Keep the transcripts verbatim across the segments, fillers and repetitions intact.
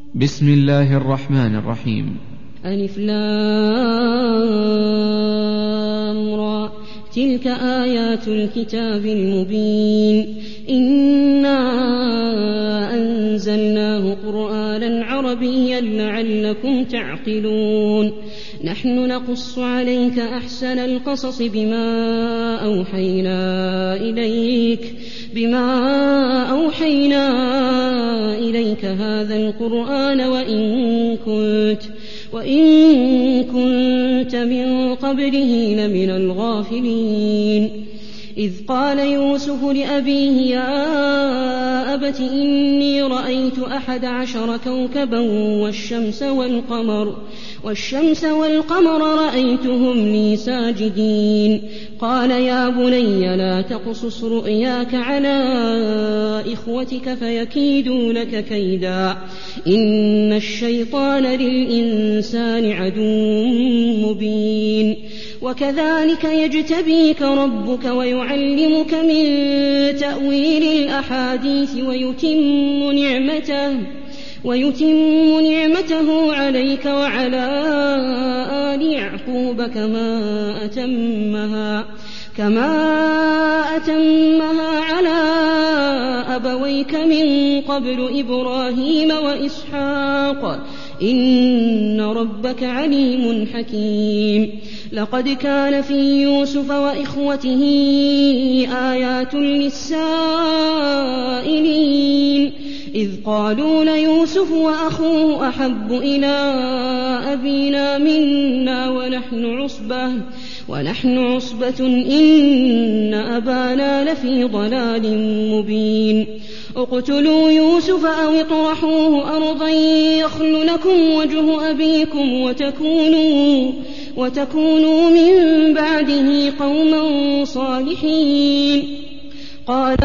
بسم الله الرحمن الرحيم. ألف لام را، تلك آيات الكتاب المبين. إنا أنزلناه قرآنا عربيا لعلكم تعقلون. نحن نقص عليك أحسن القصص بما أوحينا إليك بما أوحينا إليك هذا القرآن وإن كنت وإن كنت من قبله لمن الغافلين. إذ قال يوسف لأبيه يا أبت إني رأيت أحد عشر كوكبا والشمس والقمر والشمس والقمر رأيتهم لي ساجدين. قال يا بني لا تقصص رؤياك على إخوتك فيكيدوا لك كيدا، إن الشيطان للإنسان عدو مبين. وكذلك يجتبيك ربك ويعلمك من تأويل الأحاديث ويتم نعمته ويتم نعمته عليك وعلى آل يعقوب كما أتمها كما أتمها على أبويك من قبل إبراهيم وإسحاق إن ربك عليم حكيم. لقد كان في يوسف وإخوته آيات للسائلين إذ قالوا ليوسف وأخوه أحب إلى أبينا منا ونحن عصبة ونحن عصبة إن أبانا لفي ضلال مبين. اقتلوا يوسف أو اطرحوه أرضا يخل لكم وجه أبيكم وتكونوا وتكونوا من بعده قوما صالحين. قال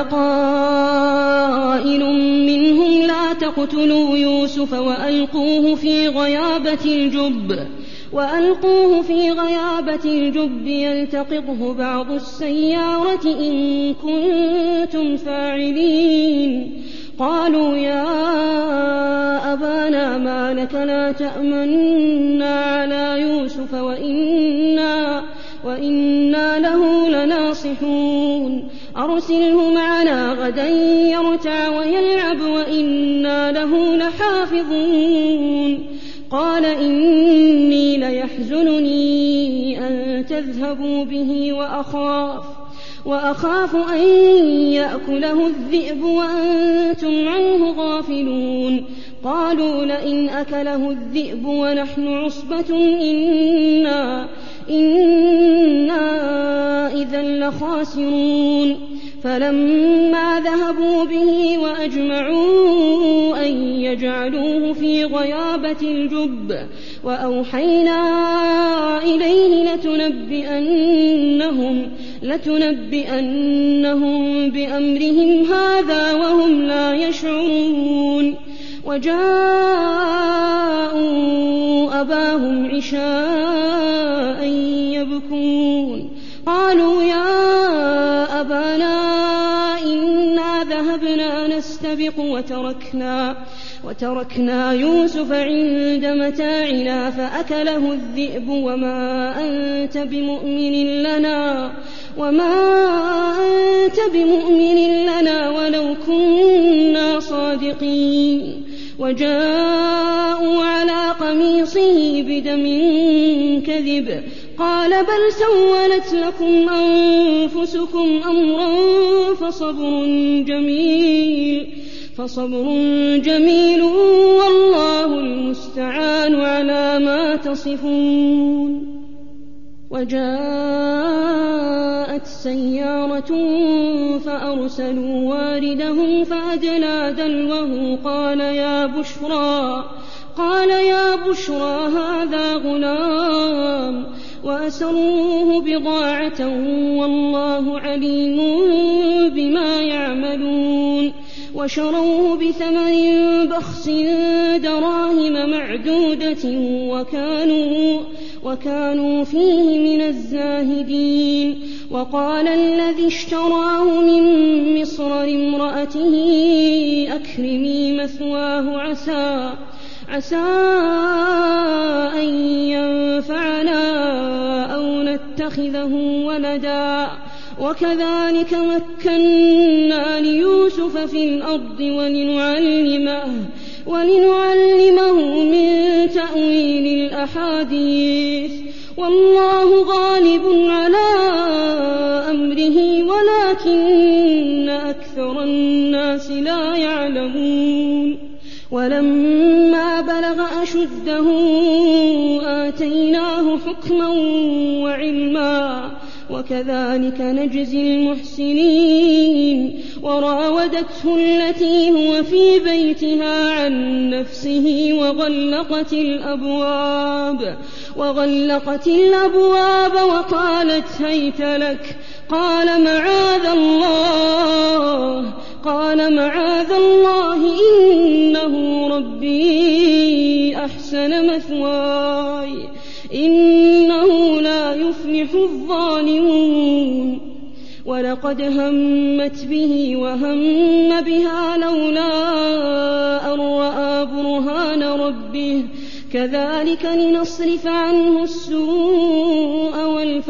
قائل منهم لا تقتلوا يوسف وألقوه في غيابة الجب وألقوه في غيابة الجب يلتقطه بعض السيارة إن كنتم فاعلين. قالوا يا أبانا ما لك لا تأمنا على يوسف وإنا, وإنا له لناصحون. أرسله معنا غدا يرتع ويلعب وإنا له لحافظون. قال إني ليحزنني أن تذهبوا به وأخاف وأخاف أن يأكله الذئب وأنتم عنه غافلون. قالوا لئن أكله الذئب ونحن عصبة إنا, إنا إذا لخاسرون. فلما ذهبوا به وأجمعوا أن يجعلوه في غيابة الجب وأوحينا إليه لتنبئنهم, لتنبئنهم بأمرهم هذا وهم لا يشعرون. وجاءوا أباهم عشاء يبكون. قالوا يا أبانا إنا ذهبنا نستبق وتركنا, وتركنا يوسف عند متاعنا فأكله الذئب وما أنت بمؤمن لنا وما أنت بمؤمن لنا ولو كنا صادقين. وجاءوا على قميصه بدم كذب. قال بل سولت لكم أنفسكم أمرا فصبر جميل فصبر جميل والله المستعان على ما تصفون. وجاءت سيارة فأرسلوا واردهم فأدلى دلوه قال يا بشرى قال يا بشرى هذا غلام وأسروه بضاعة والله عليم بما يعملون. وشروه بثمن بخس دراهم معدودة وكانوا, وكانوا فيه من الزاهدين. وقال الذي اشتراه من مصر لامرأته أكرمي مثواه عسى, عسى أن ينفعنا أو نتخذه ولدا وكذلك مكنا ليوسف في الأرض ولنعلمه, ولنعلمه من تأويل الأحاديث والله غالب على أمره ولكن أكثر الناس لا يعلمون. ولما بلغ أشده آتيناه حكما وعلما وكذلك نجزي المحسنين. وراودته التي هو في بيتها عن نفسه وغلقت الأبواب وغلقت الأبواب وقالت هيت لك قال معاذ الله قال معاذ الله إنه ربي أحسن مثواي إنه لا يفلح الظالمون. ولقد همت به وهم بها لولا أن رأى برهان ربه كذلك لنصرف عنه السوء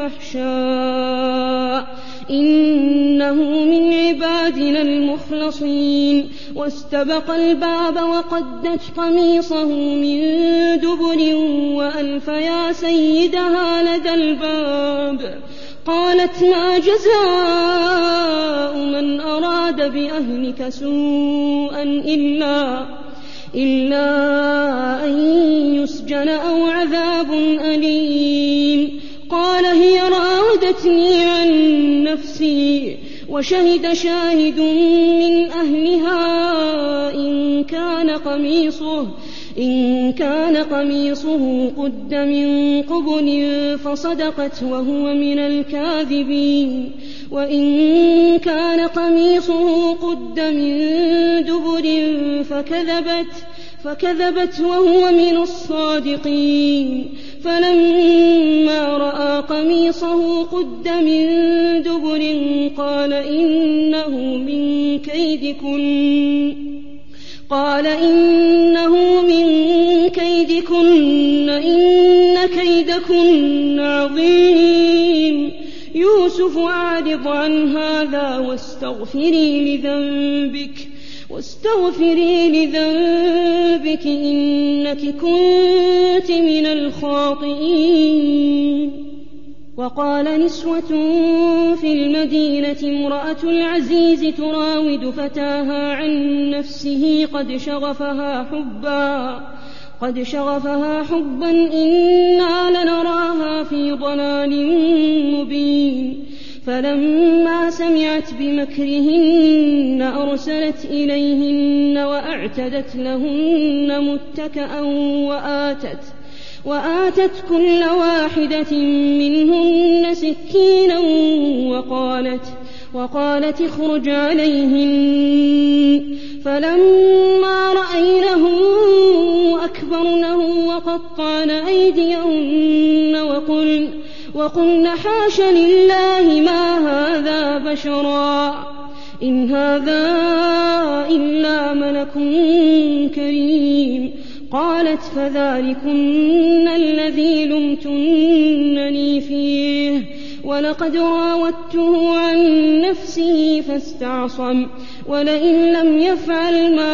والفحشاء إنه من عبادنا المخلصين. واستبق الباب وقدت قميصه من دبر وألف يا سيدها لدى الباب قالت ما جزاء من أراد بأهلك سوءا إلا, إلا أن يسجن أو عذاب أليم. قال هي راودتني عن نفسي وشهد شاهد من أهلها إن كان قميصه إن كان قميصه قد من قبل فصدقت وهو من الكاذبين وإن كان قميصه قد من دبر فكذبت فكذبت وهو من الصادقين. فلما رأى قميصه قد من دبر قال إنه من كيدكن قال إنه من كيدكن إن كيدكن عظيم. يوسف أعرض عن هذا واستغفري لذنبك واستغفري لذنبك إنك كنت من الخاطئين. وقال نسوة في المدينة امرأة العزيز تراود فتاها عن نفسه قد شغفها حبا قد شغفها حبا إنا لنراها في ضلال مبين. فلما سمعت بمكرهن أرسلت إليهن وأعتدت لهن متكأ وآتت وآتت كل واحدة منهن سكينا وقالت وقالت اخرج عليهن. فلما رأينه أكبرنه وقطعن أيديهن وقلن وقلن حاش لله ما هذا بشرا إن هذا إلا ملك كريم. قالت فذلكن الذي لمتنني فيه ولقد راودته عن نفسه فاستعصم ولئن لم يفعل ما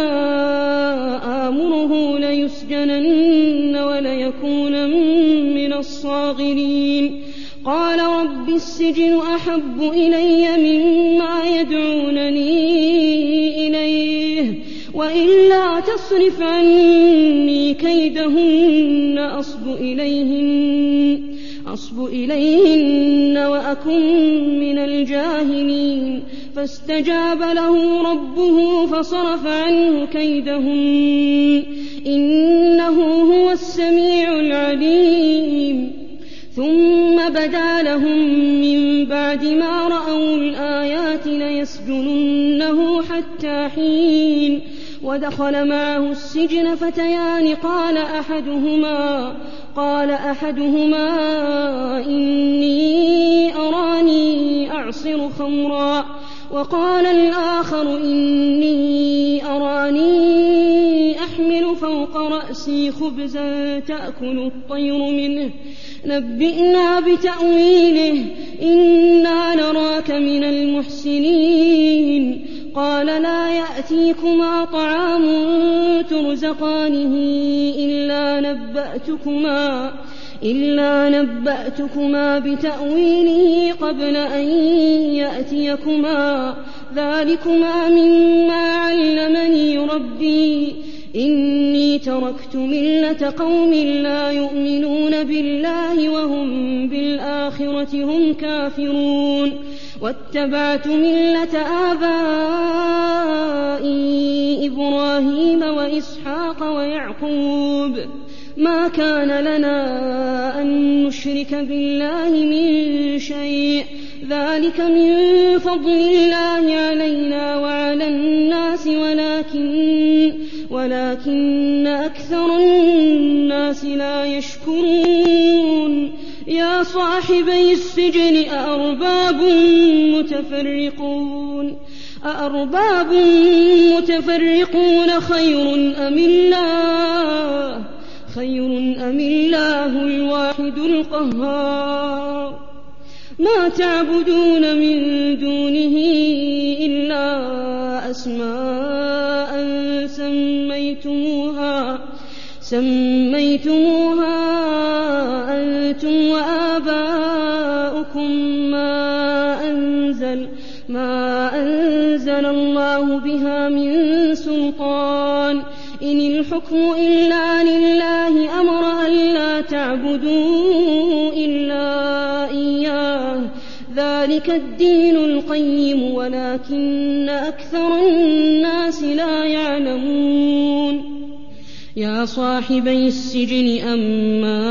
آمره ليسجنن وليكون من الصاغرين. قال رب السجن أحب إلي مما يدعونني إليه وإلا تصرف عني كيدهن أصب إليهن, أصب إليهن وأكن من الجاهلين. فاستجاب له ربه فصرف عنه كيدهن إنه هو السميع العليم. ثم بدا لهم من بعد ما رأوا الآيات ليسجننه حتى حين. ودخل معه السجن فتيان قال أحدهما قال أحدهما إني أراني أعصر خمرا وقال الآخر إني أراني أحمل فوق رأسي خبزا تأكل الطير منه نبئنا بتأويله إنا نراك من المحسنين قال لا يأتيكما طعام ترزقانه إلا نبأتكما إلا نبأتكما بتأويله قبل أن يأتيكما ذلكما مما علمني ربي إني تركت ملة قوم لا يؤمنون بالله وهم بالآخرة هم كافرون واتبعت ملة آبائي إبراهيم وإسحاق ويعقوب ما كان لنا أن نشرك بالله من شيء ذلك من فضل الله علينا وعلى الناس ولكن ولكن أكثر الناس لا يشكرون يا صاحبي السجن أأرباب متفرقون أأرباب متفرقون خير أم الله خير أم الله الواحد القهار ما تعبدون من دونه إلا أسماء سميتموها سميتموها أنتم وآباؤكم ما أنزل ما أنزل الله بها من سلطان إن الحكم إلا لله أمر ألا تعبدوا إلا إياه ذلك الدين القيم ولكن أكثر الناس لا يعلمون يا صاحبي السجن أما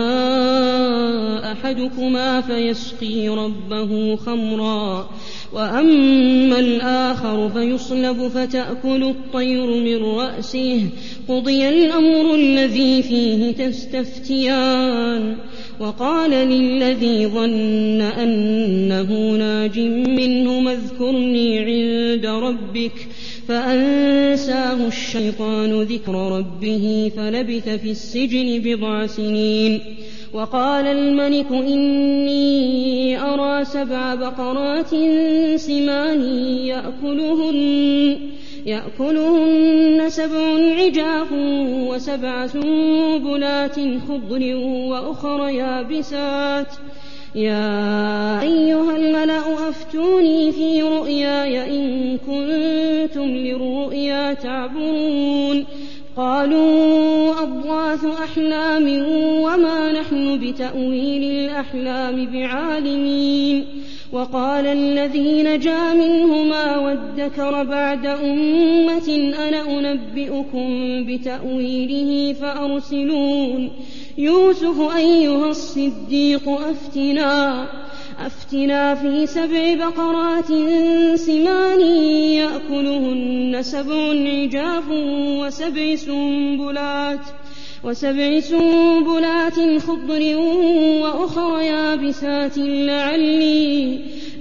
أحدكما فيسقي ربه خمرا وأما الآخر فيصلب فتأكل الطير من رأسه قضي الأمر الذي فيه تستفتيان وقال للذي ظن أنه ناج منهما اذكرني عند ربك فأنساه الشيطان ذكر ربه فلبث في السجن بضع سنين وقال الملك إني أرى سبع بقرات سمان يأكلهن, يأكلهن سبع عجاف وسبع سنبلات خضر وأخر يابسات يا أيها الملأ أفتوني في رؤياي إن كنتم للرؤيا تعبرون قالوا أضغاث أحلام وما نحن بتأويل الأحلام بعالمين وقال الذي نجا منهما وادكر بعد أمة أنا أنبئكم بتأويله فأرسلون يوسف أيها الصديق أفتنا أفتنا في سبع بقرات سمان يأكلهن سبع عجاف وسبع سنبلات وسبع سنبلات خضر وأخر يابسات لعلي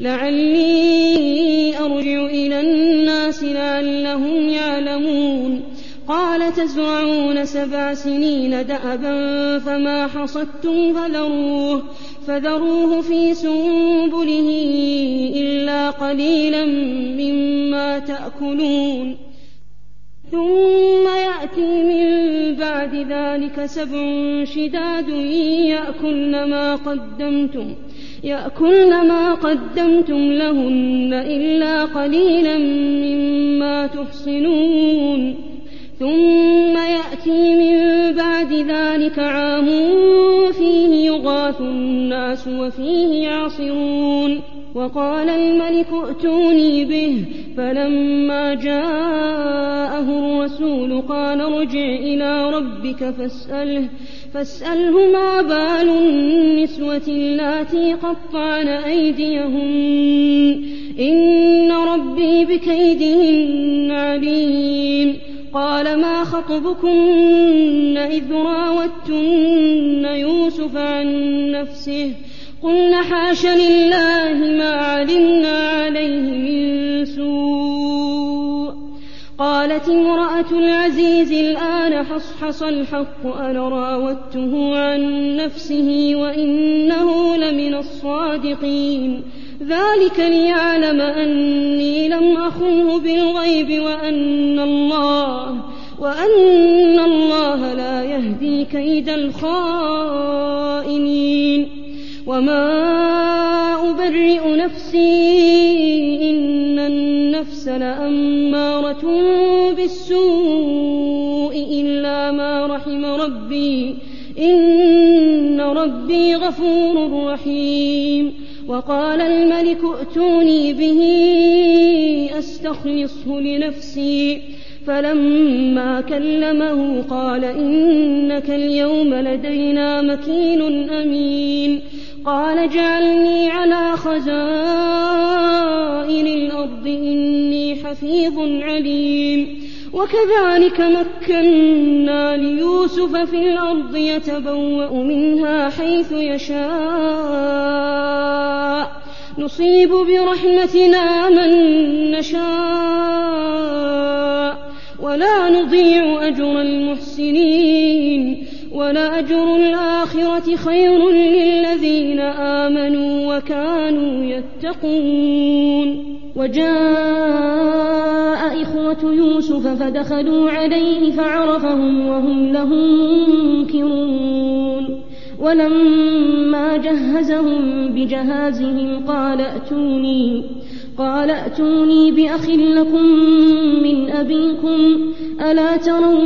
لعلي أرجع إلى الناس لعلهم يعلمون قال تزرعون سبع سنين دأبا فما حصدتم فذروه فذروه في سنبله إلا قليلا مما تأكلون ثم يأتي من بعد ذلك سبع شداد يأكلن ما قدمتم يأكلن ما قدمتم لهن إلا قليلا مما تحصنون ثم يأتي من بعد ذلك عام فيه يغاث الناس وفيه يعصرون وقال الملك ائتوني به فلما جاءه الرسول قال ارجع إلى ربك فاسأله, فاسأله ما بال النسوة اللاتي قطعن أيديهن إن ربي بكيدهن عليم قال ما خطبكن إذ راوتن يوسف عن نفسه قلنا حاش لله ما علمنا عليه من سوء. قالت امرأة العزيز الآن حصحص الحق أنا راودته عن نفسه وإنه لمن الصادقين. ذلك ليعلم أني لم أخنه بالغيب وأن الله وأن الله لا يهدي كيد الخائنين. وما أبرئ نفسي إن النفس لأمارة بالسوء إلا ما رحم ربي إن ربي غفور رحيم. وقال الملك ائتوني به أستخلصه لنفسي. فلما كلمه قال إنك اليوم لدينا مكين أمين. قال اجعلني على خزائن الأرض إني حفيظ عليم. وكذلك مكنا ليوسف في الأرض يتبوأ منها حيث يشاء نصيب برحمتنا من نشاء ولا نضيع أجر المحسنين. ولأجر الآخرة خير للذين آمنوا وكانوا يتقون. وجاء إخوة يوسف فدخلوا عليه فعرفهم وهم له منكرون. ولما جهزهم بجهازهم قال ائتوني قال ائتوني بأخ لكم من أبيكم ألا ترون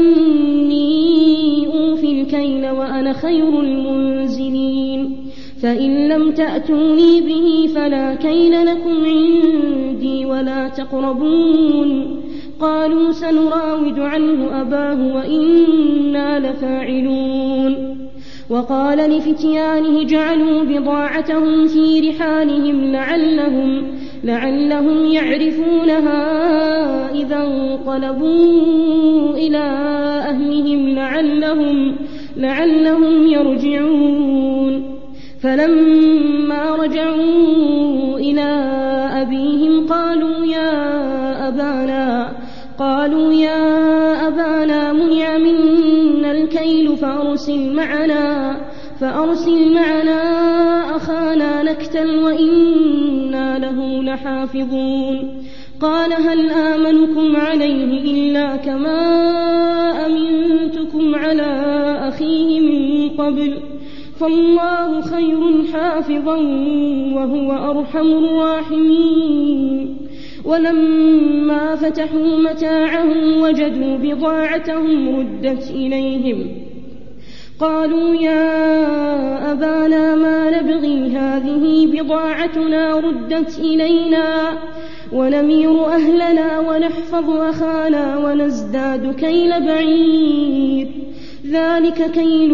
أني أوفي الكيل وأنا خير المنزلين. فإن لم تأتوني به فلا كيل لكم عندي ولا تقربون. قالوا سنراود عنه أباه وإنا لفاعلون. وقال لفتيانه جعلوا بضاعتهم في رحالهم لعلهم, لعلهم يعرفونها إذا انقلبوا إلى أهلهم لعلهم, لعلهم يرجعون. فلما رجعوا إلى أبيهم قالوا يا أبانا قالوا يا أبانا منع منا الكيل فأرسل معنا فأرسل معنا أخانا نكتل وإنا له لحافظون. قال هل آمنكم عليه إلا كما أمنتكم على أخيه من قبل فالله خير حافظا وهو أرحم الراحمين. ولما فتحوا متاعهم وجدوا بضاعتهم ردت إليهم قالوا يا أبانا ما نبغي هذه بضاعتنا ردت إلينا ونمير أهلنا ونحفظ أخانا ونزداد كيل بعير ذلك كيل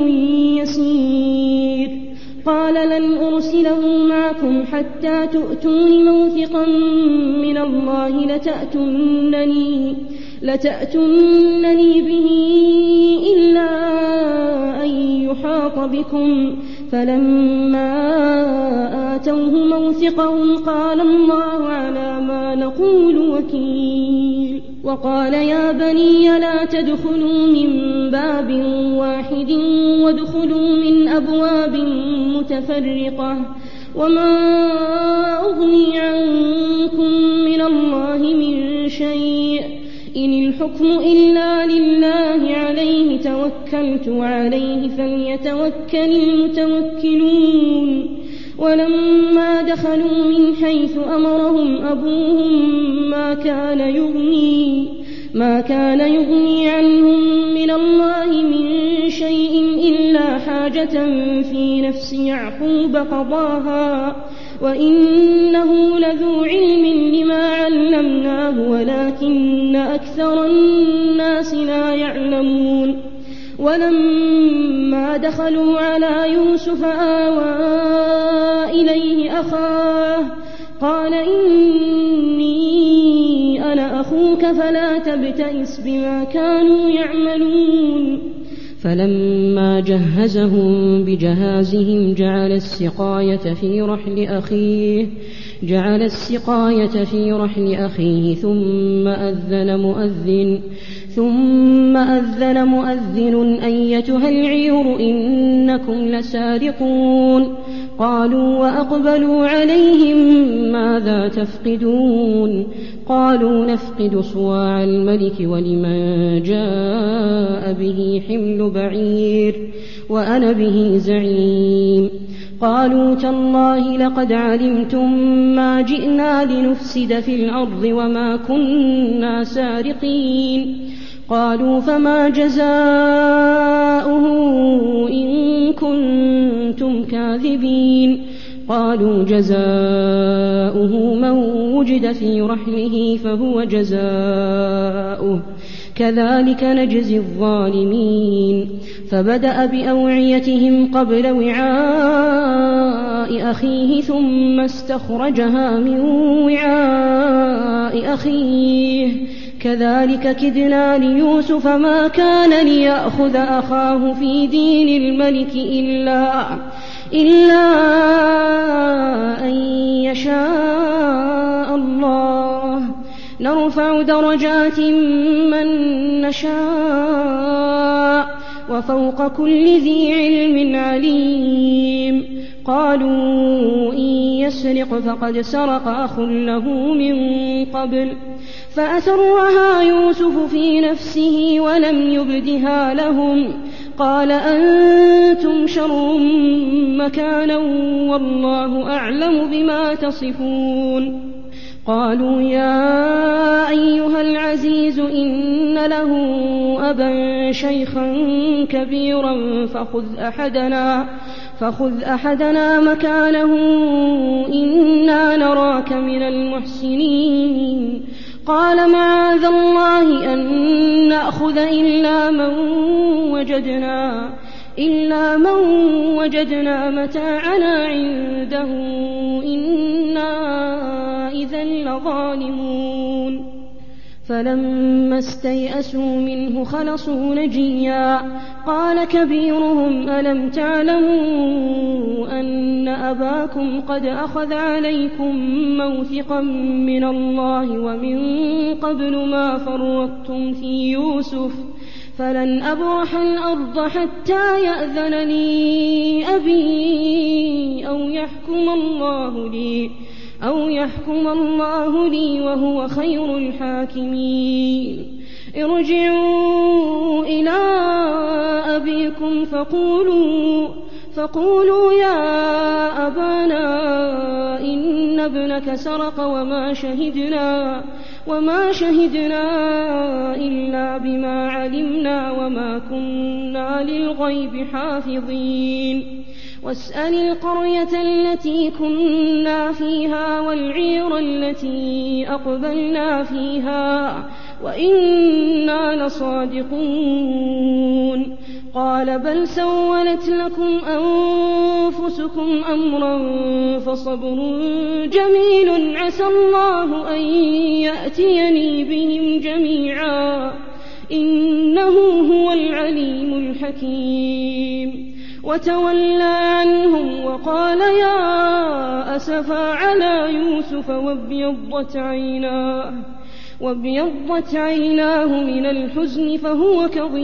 يسير. قال لن أرسله معكم حتى تؤتون موثقا من الله لتأتونني, لتأتونني به إلا أن يحاط بكم. فلما آتوه موثقهم قال الله على ما نقول وكيل. وقال يا بني لا تدخلوا من باب واحد وادخلوا من أبواب متفرقة وما أغني عنكم من الله من شيء إن الحكم إلا لله عليه توكلت وعليه فليتوكل المتوكلون. ولما دخلوا من حيث أمرهم أبوهم ما كان يغني ما كان يغني عنهم من الله من شيء إلا حاجة في نفس يعقوب قضاها وإنه لذو علم لما علمناه ولكن أكثر الناس لا يعلمون. ولما دخلوا على يوسف آوى إليه أخاه قال إني أنا أخوك فلا تبتئس بما كانوا يعملون. فلما جهزهم بجهازهم جعل السقاية في رحل أخيه جعل السقاية في رحل أخيه ثم أذن مؤذن ثم أذن مؤذن أيتها العير إنكم لسارقون. قالوا وأقبلوا عليهم ماذا تفقدون؟ قالوا نفقد صواع الملك ولمن جاء به حمل بعير وأنا به زعيم. قالوا تالله لقد علمتم ما جئنا لنفسد في الأرض وما كنا سارقين. قالوا فما جزاؤه إن كنتم كاذبين؟ قالوا جزاؤه من وجد في رحله فهو جزاؤه كذلك نجزي الظالمين. فبدأ بأوعيتهم قبل وعاء أخيه ثم استخرجها من وعاء أخيه كذلك كدنا ليوسف ما كان ليأخذ أخاه في دين الملك إلا, إلا أن يشاء الله نرفع درجات من نشاء وفوق كل ذي علم عليم. قالوا إن يسرق فقد سرق أخ له من قبل فأسرها يوسف في نفسه ولم يبدها لهم. قال أنتم شر مكانا والله أعلم بما تصفون. قالوا يا أيها العزيز إن له أبا شيخا كبيرا فخذ أحدنا, فخذ أحدنا مكانه إنا نراك من المحسنين. قال معاذ الله أن نأخذ إلا من وجدنا, إلا من وجدنا متاعنا عنده إنا إذا لظالمون. فلما استيئسوا منه خلصوا نجيا. قال كبيرهم ألم تعلموا أن أباكم قد أخذ عليكم موثقا من الله ومن قبل ما فرطتم في يوسف فلن أبرح الأرض حتى يأذن لي أبي أو يحكم الله لي أو يحكم الله لي وهو خير الحاكمين. ارجعوا إلى أبيكم فقولوا, فقولوا يا أبانا إن ابنك سرق وما شهدنا, وما شهدنا إلا بما علمنا وما كنا للغيب حافظين. واسأل القرية التي كنا فيها والعير التي أقبلنا فيها وإنا لصادقون. قال بل سولت لكم أنفسكم أمرا فصبر جميل عسى الله أن يأتيني بهم جميعا إنه هو العليم الحكيم. وتولى عنهم وقال يا أسفا على يوسف وابيضت عيناه, وابيضت عيناه من الحزن فهو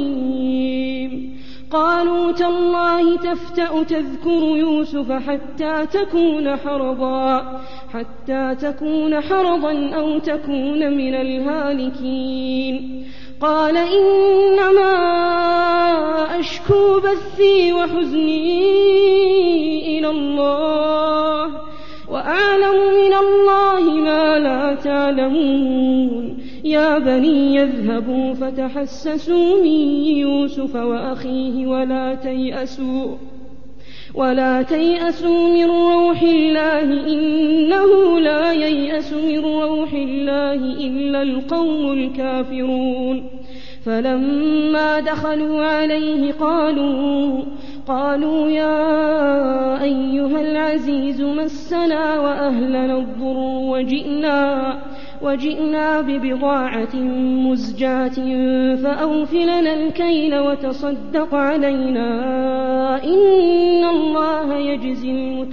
كظيم. قالوا تالله تفتأ تذكر يوسف حتى تكون حرضا, حتى تكون حرضا أو تكون من الهالكين. قال إنما أشكو بثي وحزني إلى الله وأعلم من الله ما لا تعلمون. يا بني يذهبوا فتحسسوا من يوسف وأخيه ولا تيأسوا, ولا تيأسوا من روح الله إنه لا ييأس من روح الله إلا القوم الكافرون. فلما دخلوا عليه قالوا, قالوا يا أيها العزيز مسنا وأهلنا الضر وجئنا, وجئنا ببضاعة مزجاة فأوف لنا الكيل وتصدق علينا إن الله يجزي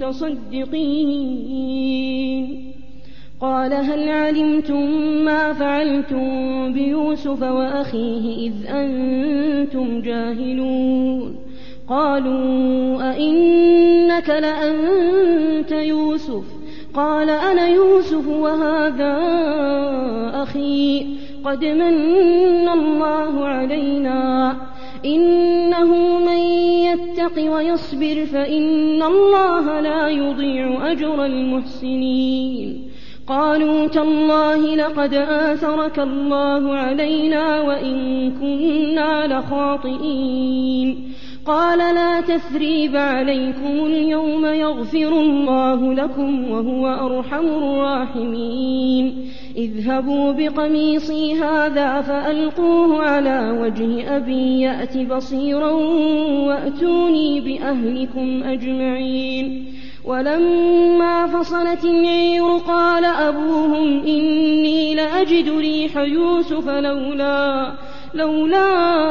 المتصدقين. قال هل علمتم ما فعلتم بيوسف وأخيه إذ أنتم جاهلون؟ قالوا أئنك لأنت يوسف؟ قال أنا يوسف وهذا أخي قد من الله علينا إنه من يتق ويصبر فإن الله لا يضيع أجر المحسنين. قالوا تالله لقد آثرك الله علينا وإن كنا لخاطئين. قال لا تثريب عليكم اليوم يغفر الله لكم وهو أرحم الراحمين. اذهبوا بقميصي هذا فألقوه على وجه أبي يأت بصيرا وأتوني بأهلكم أجمعين. ولما فصلت العير قال أبوهم إني لأجد ريح يوسف لولا لولا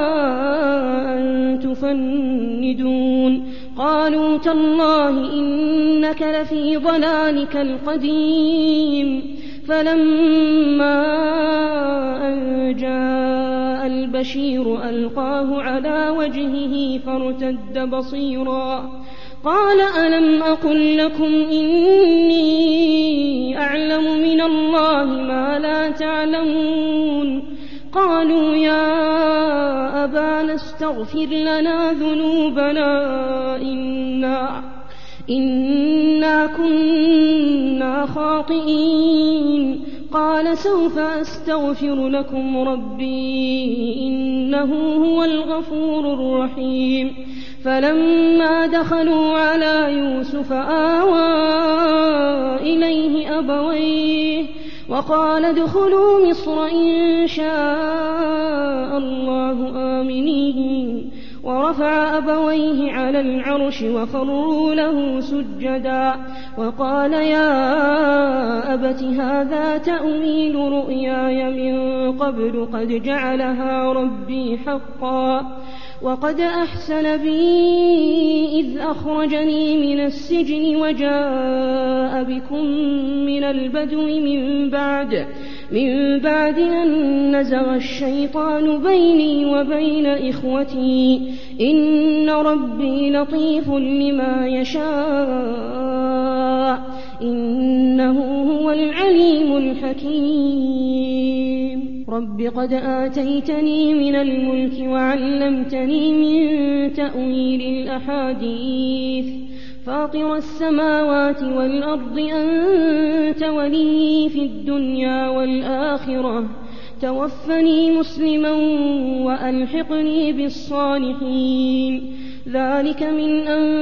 أن تفندون. قالوا تالله إنك لفي ضلالك القديم. فلما أن جاء البشير ألقاه على وجهه فارتد بصيرا قال ألم أقل لكم إني أعلم من الله ما لا تعلمون؟ قالوا يا أبانا استغفر لنا ذنوبنا إنا, إنا كنا خاطئين. قال سوف أستغفر لكم ربي إنه هو الغفور الرحيم. فلما دخلوا على يوسف آوى إليه أبويه وقال ادخلوا مصر إن شاء الله آمنين. ورفع أبويه على العرش وخروا له سجدا وقال يا أبت هذا تأويل رؤياي من قبل قد جعلها ربي حقا وقد أحسن بي إذ أخرجني من السجن وجاء بكم من البدو من بعد من بعد أن نزغ الشيطان بيني وبين إخوتي إن ربي لطيف لما يشاء إنه هو العليم الحكيم. رب قد آتيتني من الملك وعلمتني من تأويل الأحاديث فاطر السماوات والأرض أنت ولي في الدنيا والآخرة توفني مسلما وألحقني بالصالحين. ذلك من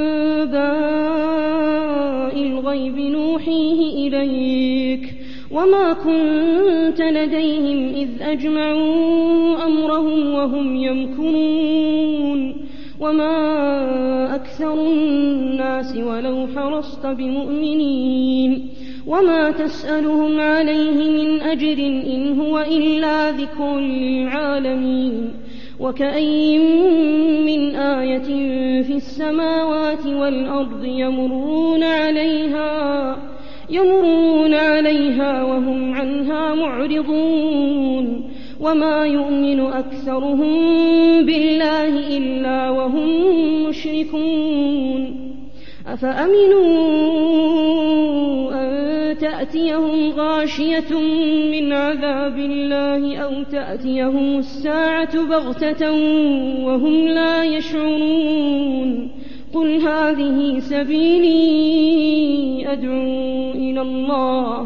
أنباء الغيب نوحيه إليك وما كنت لديهم إذ أجمعوا أمرهم وهم يمكرون وما أكثر الناس ولو حرصت بمؤمنين وما تسألهم عليه من أجر إن هو إلا ذكر للعالمين. وكأي من آية في السماوات والأرض يمرون عليها يمرون عليها وهم عنها معرضون وما يؤمن أكثرهم بالله إلا وهم مشركون. أفأمنوا أن تأتيهم غاشية من عذاب الله أو تأتيهم الساعة بغتة وهم لا يشعرون. قل هذه سبيلي أدعو إلى الله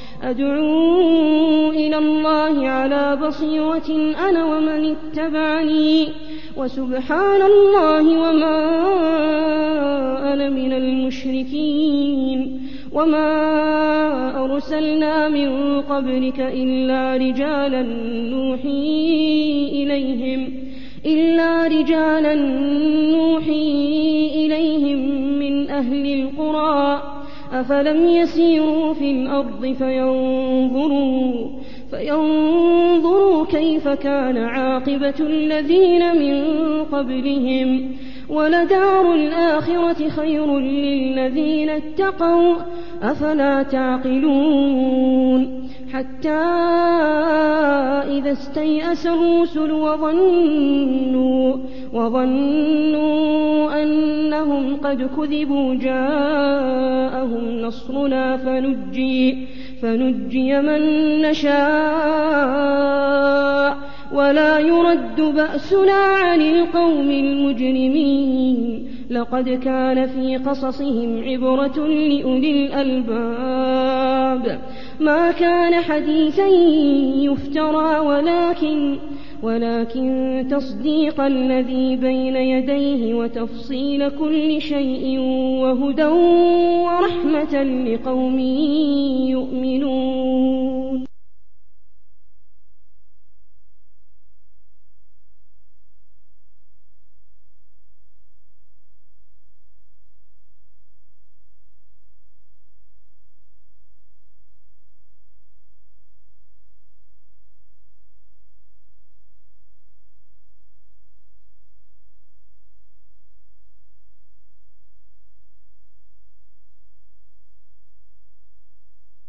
أدعو إلى الله على بصيرة أنا ومن اتبعني وسبحان الله وما أنا من المشركين. وما أرسلنا من قبلك إلا رجالا نوحي إليهم إلا رجالا نوحي إليهم من أهل القرى أفلم يسيروا في الأرض فينظروا, فينظروا كيف كان عاقبة الذين من قبلهم ولدار الآخرة خير للذين اتقوا أفلا تعقلون حتى إذا استيأس الرسل وظنوا, وظنوا أنهم قد كذبوا جاءهم نصرنا فنجي, فنجي من نشاء ولا يرد بأسنا عن القوم المجرمين لقد كان في قصصهم عبرة لأولي الألباب ما كان حديثا يفترى ولكن, ولكن تصديق الذي بين يديه وتفصيل كل شيء وهدى ورحمة لقوم يؤمنون.